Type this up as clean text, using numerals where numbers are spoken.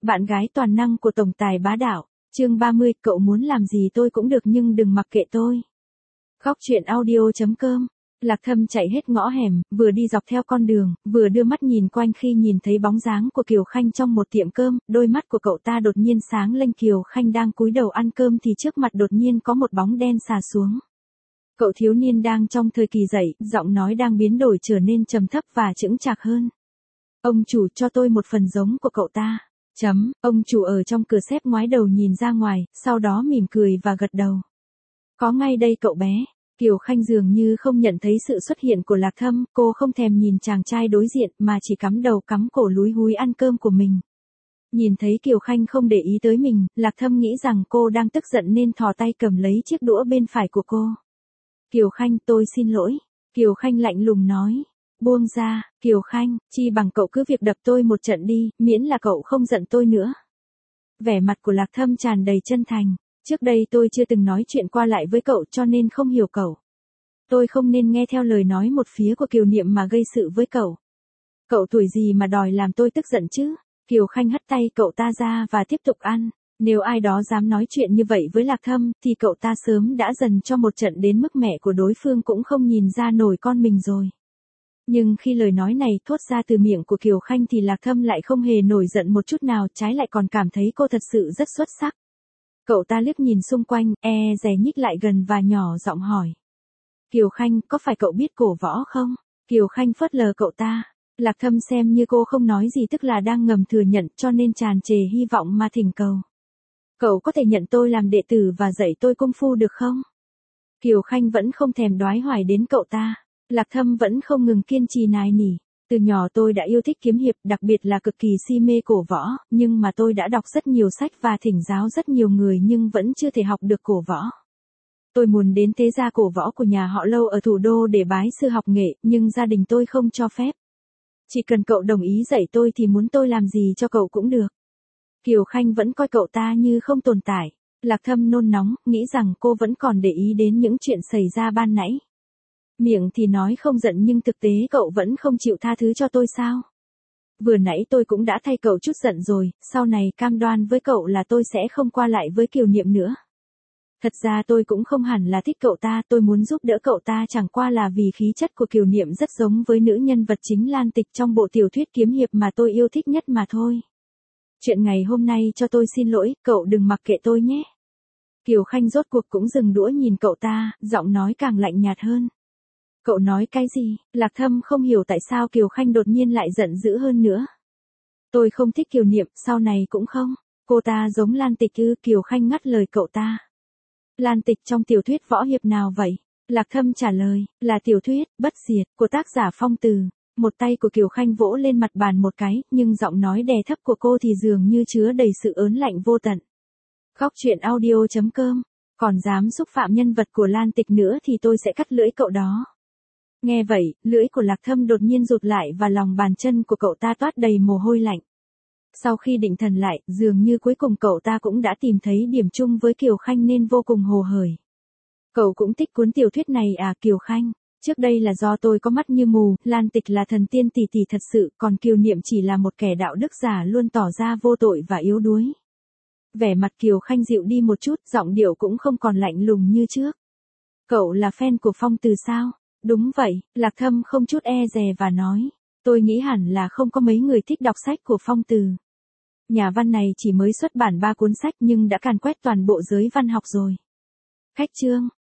bạn gái toàn năng của tổng tài bá đạo. Chương 30, cậu muốn làm gì tôi cũng được nhưng đừng mặc kệ tôi. Góc truyện audio.com. Lạc Thâm chạy hết ngõ hẻm, vừa đi dọc theo con đường, vừa đưa mắt nhìn quanh khi nhìn thấy bóng dáng của Kiều Khanh trong một tiệm cơm, đôi mắt của cậu ta đột nhiên sáng lên. Kiều Khanh đang cúi đầu ăn cơm thì trước mặt đột nhiên có một bóng đen xà xuống. Cậu thiếu niên đang trong thời kỳ dậy, giọng nói đang biến đổi trở nên trầm thấp và chững chạc hơn. Ông chủ cho tôi một phần giống của cậu ta. Ông chủ ở trong cửa xếp ngoái đầu nhìn ra ngoài, sau đó mỉm cười và gật đầu. Có ngay đây cậu bé. Kiều Khanh dường như không nhận thấy sự xuất hiện của Lạc Thâm, cô không thèm nhìn chàng trai đối diện mà chỉ cắm đầu cắm cổ lúi húi ăn cơm của mình. Nhìn thấy Kiều Khanh không để ý tới mình, Lạc Thâm nghĩ rằng cô đang tức giận nên thò tay cầm lấy chiếc đũa bên phải của cô. Kiều Khanh, tôi xin lỗi. Kiều Khanh lạnh lùng nói. Buông ra, Kiều Khanh, chi bằng cậu cứ việc đập tôi một trận đi, miễn là cậu không giận tôi nữa. Vẻ mặt của Lạc Thâm tràn đầy chân thành. Trước đây tôi chưa từng nói chuyện qua lại với cậu cho nên không hiểu cậu. Tôi không nên nghe theo lời nói một phía của Kiều Niệm mà gây sự với cậu. Cậu tuổi gì mà đòi làm tôi tức giận chứ? Kiều Khanh hất tay cậu ta ra và tiếp tục ăn. Nếu ai đó dám nói chuyện như vậy với Lạc Thâm thì cậu ta sớm đã dần cho một trận đến mức mẹ của đối phương cũng không nhìn ra nổi con mình rồi. Nhưng khi lời nói này thốt ra từ miệng của Kiều Khanh thì Lạc Thâm lại không hề nổi giận một chút nào, trái lại còn cảm thấy cô thật sự rất xuất sắc. Cậu ta liếc nhìn xung quanh, dè nhích lại gần và nhỏ giọng hỏi. Kiều Khanh, có phải cậu biết cổ võ không? Kiều Khanh phớt lờ cậu ta. Lạc Thâm xem như cô không nói gì tức là đang ngầm thừa nhận cho nên tràn trề hy vọng mà thỉnh cầu. Cậu có thể nhận tôi làm đệ tử và dạy tôi công phu được không? Kiều Khanh vẫn không thèm đoái hoài đến cậu ta. Lạc Thâm vẫn không ngừng kiên trì nài nỉ. Từ nhỏ tôi đã yêu thích kiếm hiệp, đặc biệt là cực kỳ si mê cổ võ, nhưng mà tôi đã đọc rất nhiều sách và thỉnh giáo rất nhiều người nhưng vẫn chưa thể học được cổ võ. Tôi muốn đến thế gia cổ võ của nhà họ Lâu ở thủ đô để bái sư học nghệ, nhưng gia đình tôi không cho phép. Chỉ cần cậu đồng ý dạy tôi thì muốn tôi làm gì cho cậu cũng được. Kiều Khanh vẫn coi cậu ta như không tồn tại. Lạc Thâm nôn nóng, nghĩ rằng cô vẫn còn để ý đến những chuyện xảy ra ban nãy. Miệng thì nói không giận nhưng thực tế cậu vẫn không chịu tha thứ cho tôi sao? Vừa nãy tôi cũng đã thay cậu chút giận rồi, sau này cam đoan với cậu là tôi sẽ không qua lại với Kiều Niệm nữa. Thật ra tôi cũng không hẳn là thích cậu ta, tôi muốn giúp đỡ cậu ta chẳng qua là vì khí chất của Kiều Niệm rất giống với nữ nhân vật chính Lan Tịch trong bộ tiểu thuyết kiếm hiệp mà tôi yêu thích nhất mà thôi. Chuyện ngày hôm nay cho tôi xin lỗi, cậu đừng mặc kệ tôi nhé. Kiều Khanh rốt cuộc cũng dừng đũa nhìn cậu ta, giọng nói càng lạnh nhạt hơn. Cậu nói cái gì? Lạc Thâm không hiểu tại sao Kiều Khanh đột nhiên lại giận dữ hơn nữa. Tôi không thích Kiều Niệm, sau này cũng không. Cô ta giống Lan Tịch ư? Kiều Khanh ngắt lời cậu ta. Lan Tịch trong tiểu thuyết võ hiệp nào vậy? Lạc Thâm trả lời, là tiểu thuyết, Bất Diệt, của tác giả Phong Từ. Một tay của Kiều Khanh vỗ lên mặt bàn một cái, nhưng giọng nói đè thấp của cô thì dường như chứa đầy sự ớn lạnh vô tận. Góc truyện audio.com. Còn dám xúc phạm nhân vật của Lan Tịch nữa thì tôi sẽ cắt lưỡi cậu đó. Nghe vậy, lưỡi của Lạc Thâm đột nhiên rụt lại và lòng bàn chân của cậu ta toát đầy mồ hôi lạnh. Sau khi định thần lại, dường như cuối cùng cậu ta cũng đã tìm thấy điểm chung với Kiều Khanh nên vô cùng hồ hởi. Cậu cũng thích cuốn tiểu thuyết này à Kiều Khanh? Trước đây là do tôi có mắt như mù, Lan Tịch là thần tiên tỷ tỷ thật sự, còn Kiều Niệm chỉ là một kẻ đạo đức giả luôn tỏ ra vô tội và yếu đuối. Vẻ mặt Kiều Khanh dịu đi một chút, giọng điệu cũng không còn lạnh lùng như trước. Cậu là fan của Phong Từ sao? Đúng vậy, Lạc Thâm không chút dè và nói. Tôi nghĩ hẳn là không có mấy người thích đọc sách của Phong Từ. Nhà văn này chỉ mới xuất bản 3 cuốn sách nhưng đã càn quét toàn bộ giới văn học rồi. Khách chương.